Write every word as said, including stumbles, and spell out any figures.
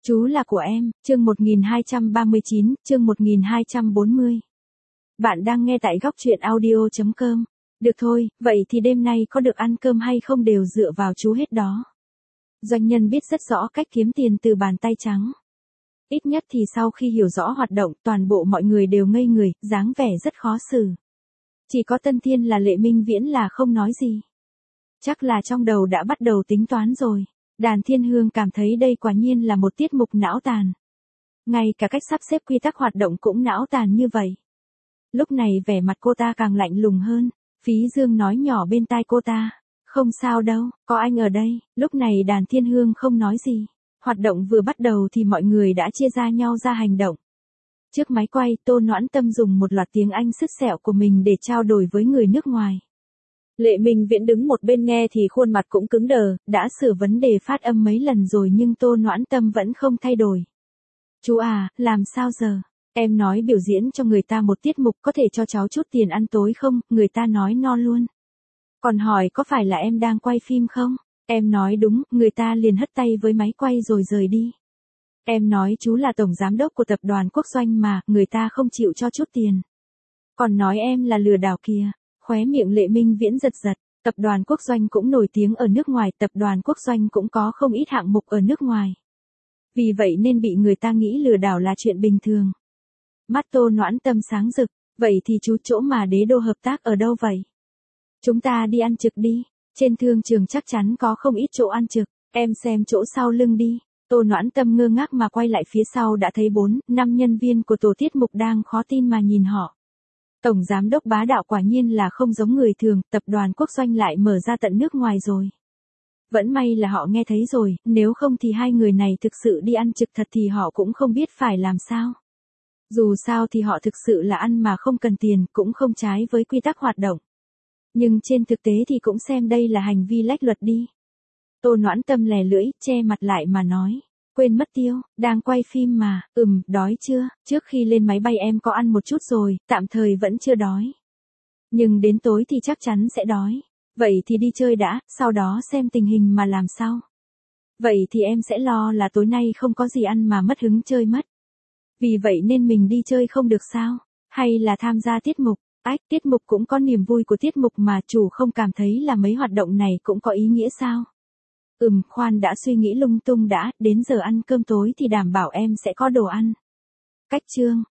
Chú là của em, chương một nghìn hai trăm ba mươi chín, chương một nghìn hai trăm bốn mươi. Bạn đang nghe tại góc truyện audio chấm com. Được thôi, vậy thì đêm nay có được ăn cơm hay không đều dựa vào chú hết đó. Doanh nhân biết rất rõ cách kiếm tiền từ bàn tay trắng. Ít nhất thì sau khi hiểu rõ hoạt động, toàn bộ mọi người đều ngây người, dáng vẻ rất khó xử. Chỉ có Tân Thiên là Lệ Minh Viễn là không nói gì. Chắc là trong đầu đã bắt đầu tính toán rồi. Đàn Thiên Hương cảm thấy đây quả nhiên là một tiết mục não tàn. Ngay cả cách sắp xếp quy tắc hoạt động cũng não tàn như vậy. Lúc này vẻ mặt cô ta càng lạnh lùng hơn. Phí Dương nói nhỏ bên tai cô ta. Không sao đâu, có anh ở đây. Lúc này Đàn Thiên Hương không nói gì. Hoạt động vừa bắt đầu thì mọi người đã chia ra nhau ra hành động. Trước máy quay, Tô Noãn Tâm dùng một loạt tiếng Anh sứt sẹo của mình để trao đổi với người nước ngoài. Lệ Minh Viễn đứng một bên nghe thì khuôn mặt cũng cứng đờ, đã sửa vấn đề phát âm mấy lần rồi nhưng Tô Noãn Tâm vẫn không thay đổi. Chú à, làm sao giờ? Em nói biểu diễn cho người ta một tiết mục có thể cho cháu chút tiền ăn tối không? Người ta nói no luôn. Còn hỏi có phải là em đang quay phim không? Em nói đúng, người ta liền hất tay với máy quay rồi rời đi. Em nói chú là tổng giám đốc của tập đoàn Quốc Doanh mà, người ta không chịu cho chút tiền. Còn nói em là lừa đảo kìa. Khóe miệng Lệ Minh Viễn giật giật, tập đoàn Quốc Doanh cũng nổi tiếng ở nước ngoài, tập đoàn Quốc Doanh cũng có không ít hạng mục ở nước ngoài. Vì vậy nên bị người ta nghĩ lừa đảo là chuyện bình thường. Mắt Tô Noãn Tâm sáng rực, vậy thì chú chỗ mà Đế Đô hợp tác ở đâu vậy? Chúng ta đi ăn trực đi, trên thương trường chắc chắn có không ít chỗ ăn trực, em xem chỗ sau lưng đi. Tô Noãn Tâm ngơ ngác mà quay lại phía sau đã thấy bốn, năm nhân viên của tổ tiết mục đang khó tin mà nhìn họ. Tổng giám đốc bá đạo quả nhiên là không giống người thường, tập đoàn Quốc Doanh lại mở ra tận nước ngoài rồi. Vẫn may là họ nghe thấy rồi, nếu không thì hai người này thực sự đi ăn trực thật thì họ cũng không biết phải làm sao. Dù sao thì họ thực sự là ăn mà không cần tiền, cũng không trái với quy tắc hoạt động. Nhưng trên thực tế thì cũng xem đây là hành vi lách luật đi. Tô Noãn Tâm lè lưỡi, che mặt lại mà nói. Quên mất tiêu, đang quay phim mà, ừm, đói chưa, trước khi lên máy bay em có ăn một chút rồi, tạm thời vẫn chưa đói. Nhưng đến tối thì chắc chắn sẽ đói. Vậy thì đi chơi đã, sau đó xem tình hình mà làm sao. Vậy thì em sẽ lo là tối nay không có gì ăn mà mất hứng chơi mất. Vì vậy nên mình đi chơi không được sao, hay là tham gia tiết mục, ách, tiết mục cũng có niềm vui của tiết mục mà chủ không cảm thấy là mấy hoạt động này cũng có ý nghĩa sao. Ừm, khoan đã suy nghĩ lung tung đã, đến giờ ăn cơm tối thì đảm bảo em sẽ có đồ ăn. Cách chương,